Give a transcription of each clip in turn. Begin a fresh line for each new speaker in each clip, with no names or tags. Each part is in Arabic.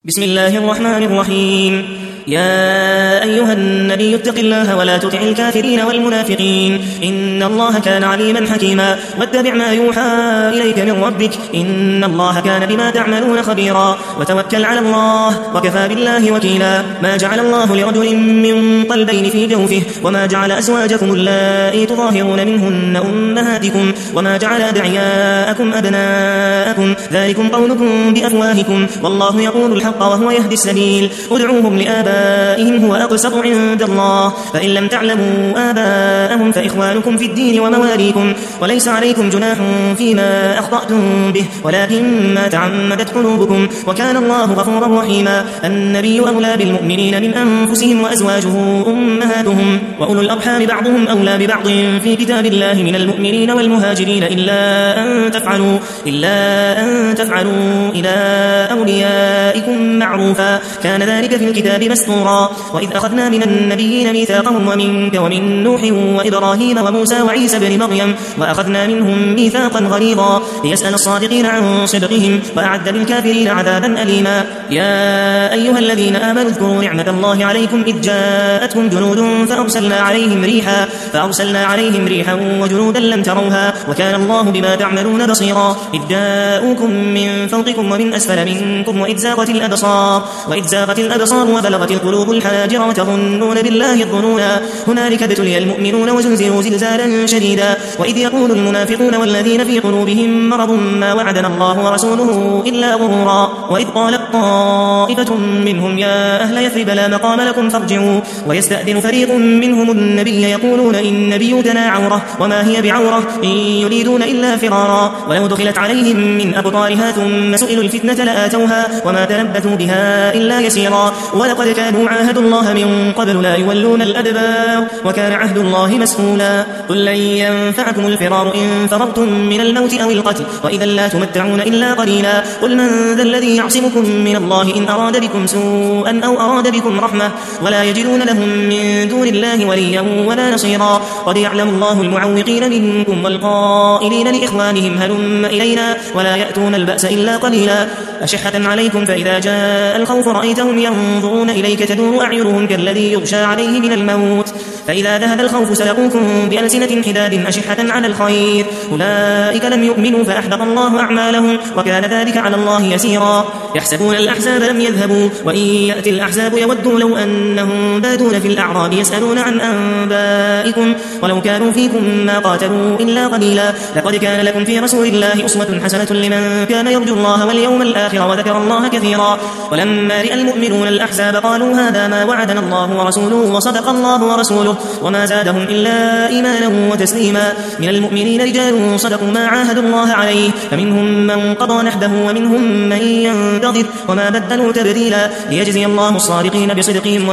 بسم الله الرحمن الرحيم. يا أيها النبي اتق الله ولا تطع الكافرين والمنافقين إن الله كان عليما حكيما واتبع ما يوحى إليك من ربك إن الله كان بما تعملون خبيرا وتوكل على الله وكفى بالله وكيلا. ما جعل الله لرجل من قلبين في جوفه وما جعل أزواجكم اللائي تظاهرون منهن أمهاتكم وما جعل أدعياءكم أبناءكم ذلكم قولكم بأفواهكم والله يقول الحق وهو يهدي السبيل. ادعوهم لآبائهم هو أقسط عند الله فإن لم تعلموا آباءهم فإخوانكم في الدين ومواليكم وليس عليكم جناح فيما أخطأتم به ولكن ما تعمدت قلوبكم وكان الله غفورا رحيما. النبي أولى بالمؤمنين من أنفسهم وأزواجه أمهاتهم وأولو الأرحام بعضهم أولى ببعض في كتاب الله من المؤمنين والمهاجرين إلا أن تفعلوا إلى أوليائكم معروفا كان ذلك في الكتاب مسطورا. وإذ أخذنا من النبيين ميثاقهم ومنك ومن نوح وإبراهيم وموسى وعيسى بن مريم وأخذنا منهم ميثاقا غليظا ليسأل الصادقين عن صدقهم وأعد للكافرين عذابا أليما. يا أيها الذين آمنوا اذكروا نعمة الله عليكم إذ جاءتهم جنود فأرسلنا عليهم ريحا وجنودا لم تروها وكان الله بما تعملون بصيرا. إذ جاءوكم من فوقكم ومن أسفل منكم وإذ زاغت الأبصار وبلغت القلوب الحناجر وتظنون بالله الظنونا هنالك ابتلي المؤمنون وزلزلوا زلزالا شديدا. وإذ يقول المنافقون والذين في قلوبهم مرض ما وعدنا الله ورسوله إلا غرورا. وإذ قالت طائفة منهم يا أهل يثرب لا مقام لكم فارجعوا ويستأذن فريق منهم النبي يقولون إن بيوتنا عورة وما هي بعورة إن يريدون إلا فرارا. ولو دخلت عليهم من أقطارها ثم سئلوا الفتنة لآتوها وما تلبثوا بها إلا يسيرا. ولقد كانوا عاهدوا الله من قبل لا يولون الأدبار وكان عهد الله مسؤولا. قل لن ينفعكم الفرار إن فررتم من الموت أو القتل وإذا لا تمتعون إلا قليلا. قل من ذا الذي يعصمكم من الله إن أراد بكم سوءا أو أراد بكم رحمة ولا يجدون لهم من دون الله وليا ولا نصيرا. قد يعلم الله المعوقين منكم والقائلين لإخوانهم هلم إلينا ولا يأتون البأس إلا قليلا. أشحة عليكم فإذا جاء الخوف رأيتهم ينظرون إليك تدور أعينهم كالذي يغشى عليه من الموت فإذا ذهب الخوف سلقوكم بألسنة حداد أشحة على الخير أولئك لم يؤمنوا فأحبط الله أعمالهم وكان ذلك على الله يسيرا. يحسبون الأحزاب لم يذهبوا وإن يأتي الأحزاب يودوا لو أنهم بادون في الأعراب يسألون عن أنبائكم ولو كانوا فيكم ما قاتلوا إلا قليلا. لقد كان لكم في رسول الله أسوة حسنة لمن كان يرجو الله واليوم الآخر وذكر الله كثيرا. ولما رأى المؤمنون الأحزاب قالوا هذا ما وعدنا الله ورسوله وصدق الله ورسوله وما زادهم إلا إيمانا وتسليما. من المؤمنين رجال صدقوا ما عاهدوا الله عليه فمنهم من قضى نحبه ومنهم من ينتظر وما بدلوا تبديلا. ليجزي الله الصادقين بصدقهم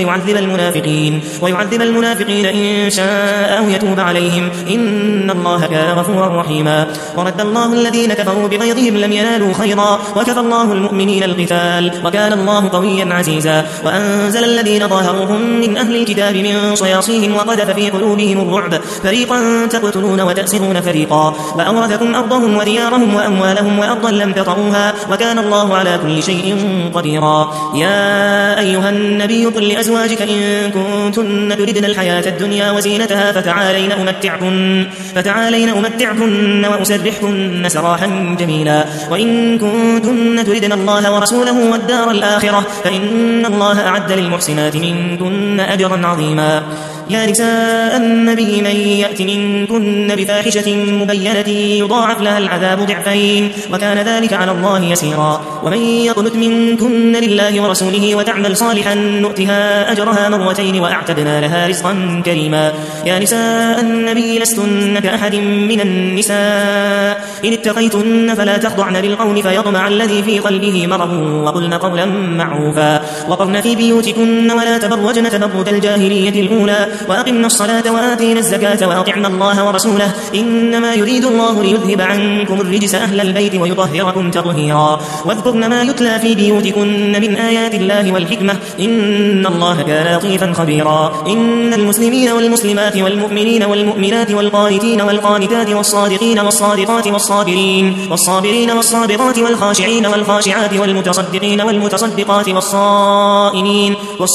ويعذب المنافقين إن شاء أو يتوب عليهم إن الله كان غفورا رحيما. ورد الله الذين كفروا بغيظهم لم ينالوا خيرا وكفى الله المؤمنين القتال وكان الله قويا عزيزا. وأنزل الذين ظاهروهم من أهل الكتاب من صياصيهم وقذف في قلوبهم الرعب فريقا تقتلون وتأسرون فريقا وأورثكم أرضهم وديارهم وأموالهم وأرضا لم تطئوها وكان الله على كل شيء قديرا. يا أيها النبي قل لأزواجك إن كنتن تردن الحياة الدنيا وزينتها فتعالين أمتعكن وأسرحكن سراحا جميلا. وإن كنتن تردن الله ورسوله والدار الآخرة فإن الله أعد للمحسنات منكن أجرا عظيما. يا نساء النبي من يأت منكن بفاحشة مبينة يضاعف لها العذاب ضعفين وكان ذلك على الله يسيرا. ومن يقنت منكن لله ورسوله وتعمل صالحا نؤتها أجرها مرتين وأعتدنا لها رزقا كريما. يا نساء النبي لستن كأحد من النساء إن اتقيتن فلا تخضعن بالقول فيطمع الذي في قلبه مرض وقلن قولا معروفا. وقرن في بيوتكن ولا تبرجن تبرج الجاهلية الأولى وأقمنا الصلاة وآتينا الزكاة وأطعنا الله ورسوله إنما يريد الله ليذهب عنكم الرجس أهل البيت ويطهركم تطهيرا. واذكرن ما يتلى في بيوتكن من آيات الله والحكمة إن الله كان لطيفا خبيرا. إن المسلمين والمسلمات والمؤمنين والمؤمنات والقانتين والقانتين والقانتات والصادقين والصادقات والصابرين والصابرات والخاشعين والخاشعات والمتصدقين والمتصدقات والصائمين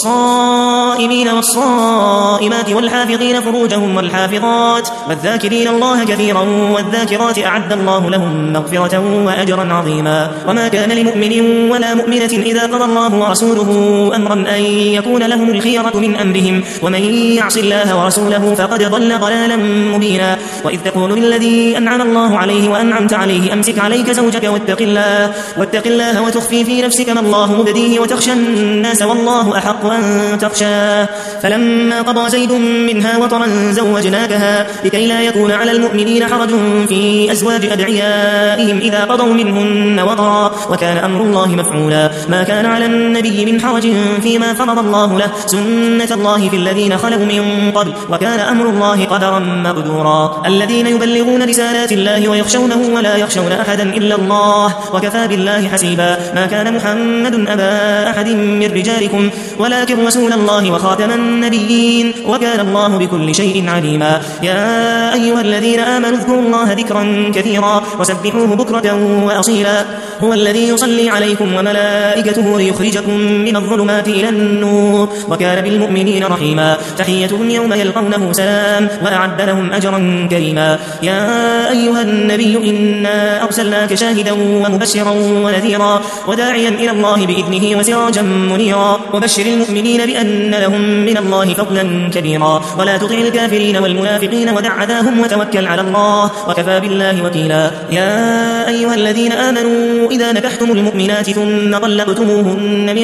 والصائمات والحافظين فروجهم والحافظات والذاكرين الله كثيرا والذاكرات أعد الله لهم مغفرة وأجرا عظيما. وما كان لمؤمن ولا مؤمنة إذا قضى الله ورسوله أمرا أن يكون لهم الخيرة من أمرهم ومن يعص الله ورسوله فقد ضل ضلالا مبينا. وإذ تقول للذي أنعم الله عليه وأنعمت عليه أمسك عليك زوجك واتق الله وتخفي في نفسك ما الله مبديه وتخشى الناس والله أحق أن تخشاه. فلما قضى زيد منها وطرا زوجناكها لكي لا يكون على المؤمنين حرج في أزواج أدعيائهم إذا قضوا منهن وطرا وكان أمر الله مفعولا. ما كان على النبي من حرج فيما فرض الله له سنة الله في الذين خلوا من قبل وكان أمر الله قدرا مقدورا. الذين يبلغون رسالات الله ويخشونه ولا يخشون أحدا إلا الله وكفى بالله حسيبا. ما كان محمد أبا أحد من رجالكم ولكن رسول الله وخاتم النبيين وكان الله بكل شيء عليما. يا أيها الذين آمنوا اذكروا الله ذكرا كثيرا وسبحوه بكرة وأصيلا. هو الذي يصلي عليكم وملائكته ليخرجكم من الظلمات إلى النور وكان بالمؤمنين رحيما. تحيتهم يوم يلقونه سلام وأعد لهم أجرا كريما. يا أيها النبي إنا أرسلناك شاهدا ومبشرا ونذيرا وداعيا إلى الله بإذنه وسراجا منيرا وبشر المؤمنين بأن لهم من الله فضلا كبيرا. ولا تطع الكافرين والمنافقين ودع أذاهم وتوكل على الله وكفى بالله وكيلا. يا أيها الذين آمنوا إذا نكحتم المؤمنات ثم طلقتموهن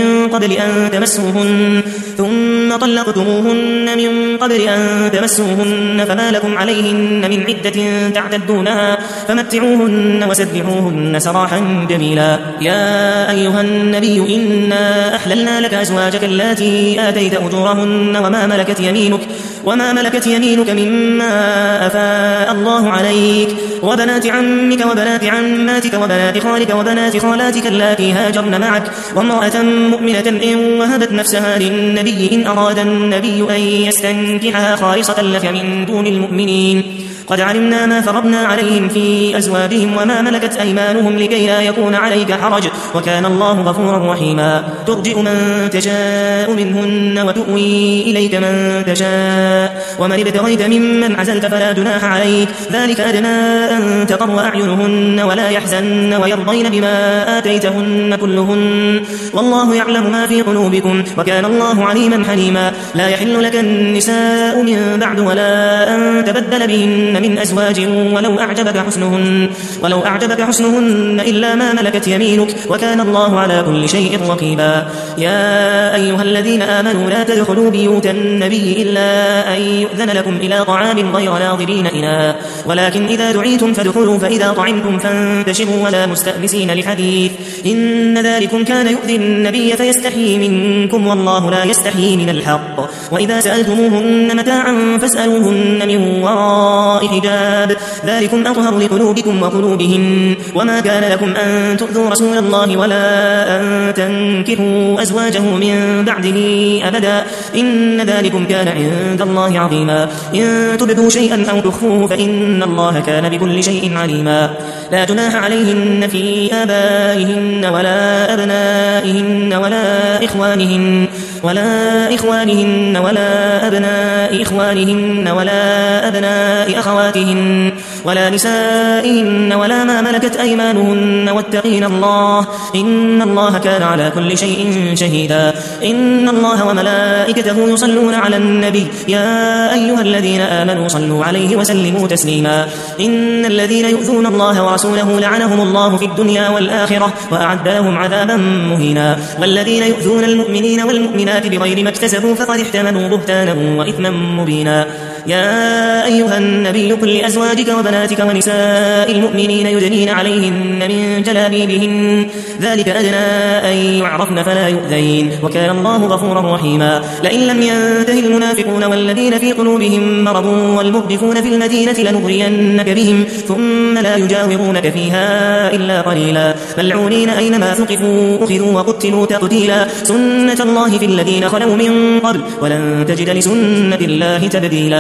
من قبل أن تمسوهن فما لكم عليهن من عدة تعتدونها فمتعوهن وسرحوهن سراحا جميلا. يا أيها النبي إنا أحللنا لك أزواجك اللاتي آتيت أجورهن وما ملكت يمينك مما أفاء الله عليك وبنات عمك وبنات عماتك وبنات خالك وبنات خالاتك اللاتي هاجرن معك وامرأة مؤمنة إن وهبت نفسها للنبي إن أراد النبي أن يستنكحها خالصة لك من دون المؤمنين. قد علمنا ما فرضنا عليهم في أزواجهم وما ملكت أيمانهم لكي لا يكون عليك حرج وكان الله غفورا رحيما. ترجئ من تشاء منهن وتؤوي إليك من تشاء ومن ابتغيت ممن عزلت فلا جناح عليك ذلك أدنى أن تقر أعينهن ولا يحزن ويرضين بما آتيتهن كلهن والله يعلم ما في قلوبكم وكان الله عليما حليما. لا يحل لك النساء من بعد ولا أن تبدل بهن من أزواج ولو أعجبك حسنهن إلا ما ملكت يمينك وكان الله على كل شيء رقيبا. يا أيها الذين آمنوا لا تدخلوا بيوت النبي إلا أن يؤذن لكم إلى طعام غير ناظرين إناه ولكن إذا دعيتم فادخلوا فإذا طعمتم فانتشروا ولا مستأنسين لحديث إن ذلكم كان يؤذي النبي فيستحيي منكم والله لا يستحيي من الحق. وإذا سألتموهن متاعا فاسألوهن من وراء حجاب ذلكم أطهر لقلوبكم وقلوبهن. وما كان لكم أن تؤذوا رسول الله ولا أن تنكحوا أزواجه من بعده أبدا إن ذلكم كان عند الله عظيما. إن تبدوا شيئا أو تخفوه فإن الله كان بكل شيء عليما. لا جناح عليهن في آبائهن ولا أبنائهن ولا إخوانهن ولا أبناء إخوانهن ولا أبناء أخواتهن ولا نسائهن ولا ما ملكت أيمانهن واتقين الله إن الله كان على كل شيء شهيدا. إن الله وملائكته يصلون على النبي يا أيها الذين آمنوا صلوا عليه وسلموا تسليما. إن الذين يؤذون الله ورسوله لعنهم الله في الدنيا والآخرة وأعد لهم عذابا مهينا. والذين يؤذون المؤمنين والمؤمنات بغير ما اكتسبوا فقد احتملوا بهتانا وإثما مبينا. يا أيها النبي قل لأزواجك وبناتك ونساء المؤمنين يدنين عليهن من جلابيبهن ذلك أدنى أن يعرفن فلا يؤذين وكان الله غفورا رحيما. لئن لم ينته المنافقون والذين في قلوبهم مرض والمردفون في المدينة لنغرينك بهم ثم لا يجاورونك فيها إلا قليلا ملعونين أينما ثقفوا أخذوا وقتلوا تقتيلا. سنة الله في الذين خلوا من قبل ولن تجد لسنة الله تبديلا.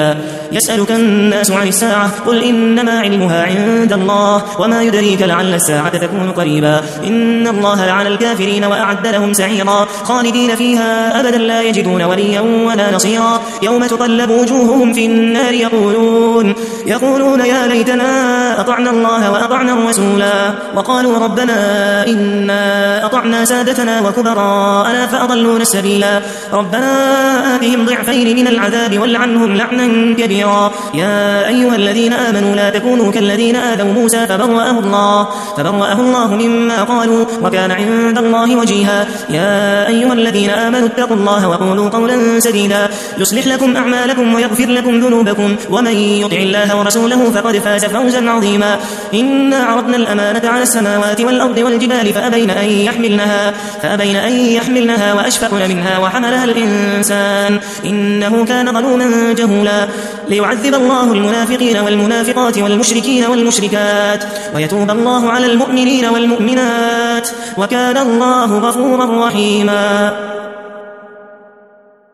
قريبا. يسألك الناس عن الساعة قل إنما علمها عند الله وما يدريك لعل الساعة تكون قريبا. إن الله لعن الكافرين وأعد لهم سعيرا خالدين فيها أبدا لا يجدون وليا ولا نصيرا. يوم تقلب وجوههم في النار يقولون يا ليتنا أطعنا الله وأطعنا الرسولا وقالوا ربنا إنا أطعنا سادتنا وكبراءنا فأضلونا السبيلا. ربنا آتهم ضعفين من العذاب والعنهم لعنا كبيرا. يا أيها الذين آمنوا لا تكونوا كالذين آذوا موسى فبرأه الله مما قالوا وكان عند الله وجيها. يا أيها الذين آمنوا اتقوا الله وقولوا قولا سديدا يصلح لكم أعمالكم ويغفر لكم ذنوبكم ومن يطع الله ورسوله فقد فاز فوزا عظيما. إنا عرضنا الأمانة على السماوات والأرض والجبال فأبين أن يحملنها وأشفقن منها وحملها الإنسان إنه كان ظلوما جهولا. ليعذب الله المنافقين والمنافقات والمشركين والمشركات ويتوب الله على المؤمنين والمؤمنات وكان الله غفورا رحيما.